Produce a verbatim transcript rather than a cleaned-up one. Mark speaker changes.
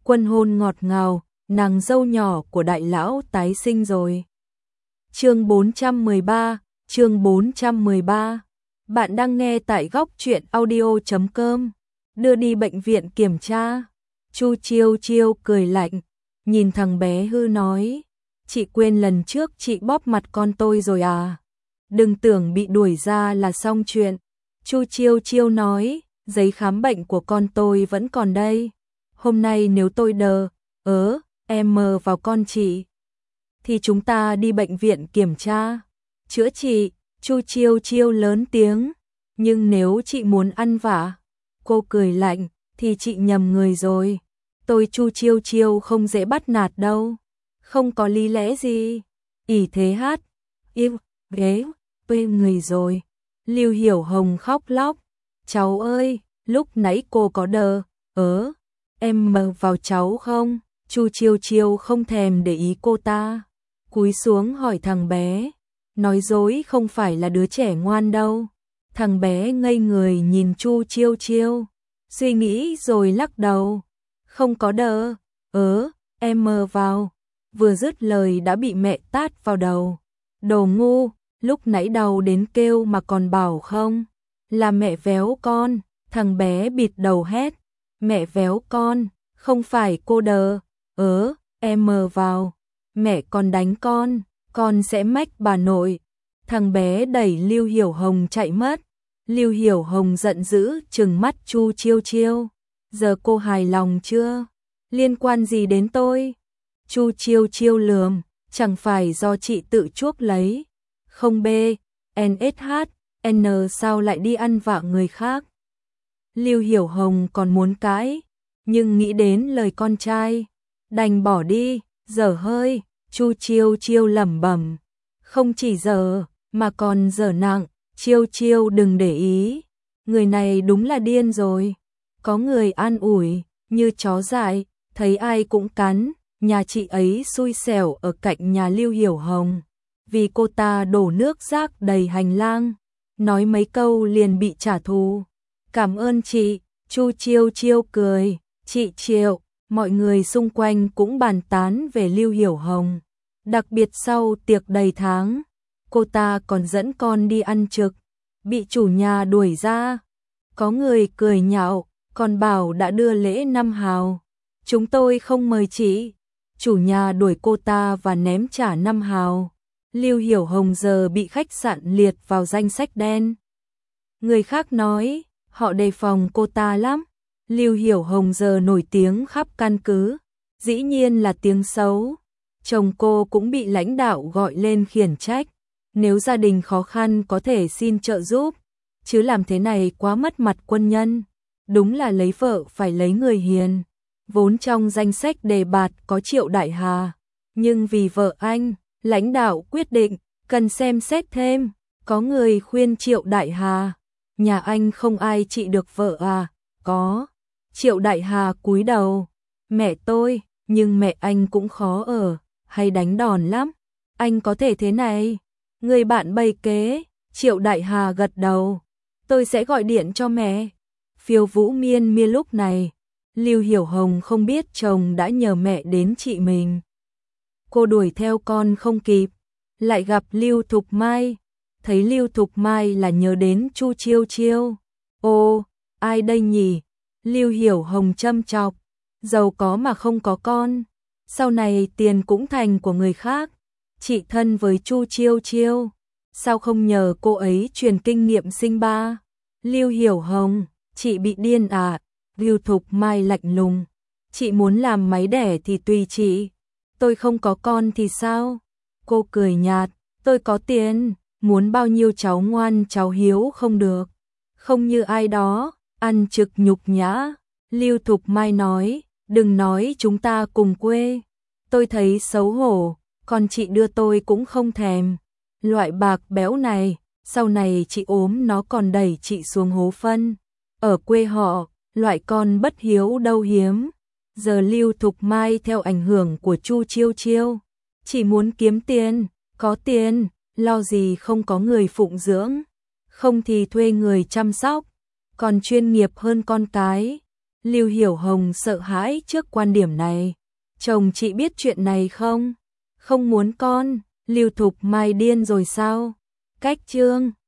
Speaker 1: Quân hôn ngọt ngào, nàng dâu nhỏ của đại lão tái sinh rồi. Chương bốn trăm mười ba, chương bốn trăm mười ba. Bạn đang nghe tại góc truyện audio chấm com. Đưa đi bệnh viện kiểm tra. Chu Chiêu Chiêu cười lạnh, nhìn thằng bé hư nói, chị quên lần trước chị bóp mặt con tôi rồi à? Đừng tưởng bị đuổi ra là xong chuyện. Chu Chiêu Chiêu nói, giấy khám bệnh của con tôi vẫn còn đây. Hôm nay nếu tôi đờ, ớ, em mờ vào con chị, thì chúng ta đi bệnh viện kiểm tra, chữa trị. Chu Chiêu Chiêu lớn tiếng, nhưng nếu chị muốn ăn vạ, cô cười lạnh, thì chị nhầm người rồi. Tôi Chu Chiêu Chiêu không dễ bắt nạt đâu, không có lý lẽ gì. ỷ thế hát, yêu, ghế, quê người rồi. Lưu Hiểu Hồng khóc lóc, cháu ơi, lúc nãy cô có đờ, ớ, em mờ vào cháu không? Chu Chiêu Chiêu không thèm để ý cô ta, cúi xuống hỏi thằng bé, nói dối không phải là đứa trẻ ngoan đâu. Thằng bé ngây người nhìn Chu Chiêu Chiêu, suy nghĩ rồi lắc đầu, không có đờ, ớ, em mờ vào. Vừa dứt lời đã bị mẹ tát vào đầu. Đồ ngu, lúc nãy đau đến kêu mà còn bảo không, là mẹ véo con. Thằng bé bịt đầu hét, mẹ véo con, không phải cô đờ, ớ, em mờ vào. Mẹ còn đánh con, con sẽ mách bà nội. Thằng bé đẩy Lưu Hiểu Hồng chạy mất. Lưu Hiểu Hồng giận dữ trừng mắt Chu Chiêu Chiêu, giờ cô hài lòng chưa? Liên quan gì đến tôi? Chu Chiêu Chiêu lườm, chẳng phải do chị tự chuốc lấy. Không bê, en ét hát, N sao lại đi ăn vạ người khác? Lưu Hiểu Hồng còn muốn cãi, nhưng nghĩ đến lời con trai, đành bỏ đi, dở hơi. Chu Chiêu Chiêu lẩm bẩm, không chỉ dở, mà còn dở nặng. Chiêu Chiêu đừng để ý, người này đúng là điên rồi. Có người an ủi, như chó dại, thấy ai cũng cắn. Nhà chị ấy xui xẻo ở cạnh nhà Lưu Hiểu Hồng, vì cô ta đổ nước rác đầy hành lang, nói mấy câu liền bị trả thù. Cảm ơn chị. Chu Chiêu Chiêu cười, chị Triệu. Mọi người xung quanh cũng bàn tán về Lưu Hiểu Hồng, đặc biệt sau tiệc đầy tháng, cô ta còn dẫn con đi ăn trực, bị chủ nhà đuổi ra. Có người cười nhạo, còn bảo đã đưa lễ năm hào, chúng tôi không mời chị. Chủ nhà đuổi cô ta và ném trả năm hào. Lưu Hiểu Hồng giờ bị khách sạn liệt vào danh sách đen. Người khác nói, họ đề phòng cô ta lắm. Lưu Hiểu Hồng giờ nổi tiếng khắp căn cứ, dĩ nhiên là tiếng xấu. Chồng cô cũng bị lãnh đạo gọi lên khiển trách, nếu gia đình khó khăn có thể xin trợ giúp, chứ làm thế này quá mất mặt quân nhân. Đúng là lấy vợ phải lấy người hiền. Vốn trong danh sách đề bạt có Triệu Đại Hà, nhưng vì vợ anh, lãnh đạo quyết định cần xem xét thêm. Có người khuyên Triệu Đại Hà, nhà anh không ai trị được vợ à? Có. Triệu Đại Hà cúi đầu, mẹ tôi, nhưng mẹ anh cũng khó ở, hay đánh đòn lắm. Anh có thể thế này. Người bạn bày kế. Triệu Đại Hà gật đầu, tôi sẽ gọi điện cho mẹ. Phiêu vũ miên miên lúc này, Lưu Hiểu Hồng không biết chồng đã nhờ mẹ đến trị mình. Cô đuổi theo con không kịp, lại gặp Lưu Thục Mai. Thấy Lưu Thục Mai là nhớ đến Chu Chiêu Chiêu. Ô, ai đây nhỉ? Lưu Hiểu Hồng châm chọc, giàu có mà không có con, sau này tiền cũng thành của người khác. Chị thân với Chu Chiêu Chiêu, sao không nhờ cô ấy truyền kinh nghiệm sinh ba? Lưu Hiểu Hồng, chị bị điên à? Lưu Thục Mai lạnh lùng, chị muốn làm máy đẻ thì tùy chị, tôi không có con thì sao? Cô cười nhạt, tôi có tiền, muốn bao nhiêu cháu ngoan cháu hiếu không được, không như ai đó, ăn trực nhục nhã. Lưu Thục Mai nói, đừng nói chúng ta cùng quê, tôi thấy xấu hổ, còn chị đưa tôi cũng không thèm. Loại bạc béo này, sau này chị ốm nó còn đẩy chị xuống hố phân. Ở quê họ, loại con bất hiếu đâu hiếm. Giờ Lưu Thục Mai theo ảnh hưởng của Chu Chiêu Chiêu, chỉ muốn kiếm tiền, có tiền, lo gì không có người phụng dưỡng, không thì thuê người chăm sóc, còn chuyên nghiệp hơn con cái. Lưu Hiểu Hồng sợ hãi trước quan điểm này. Chồng chị biết chuyện này không? Không muốn con. Lưu Thục Mai điên rồi sao? Cách Trương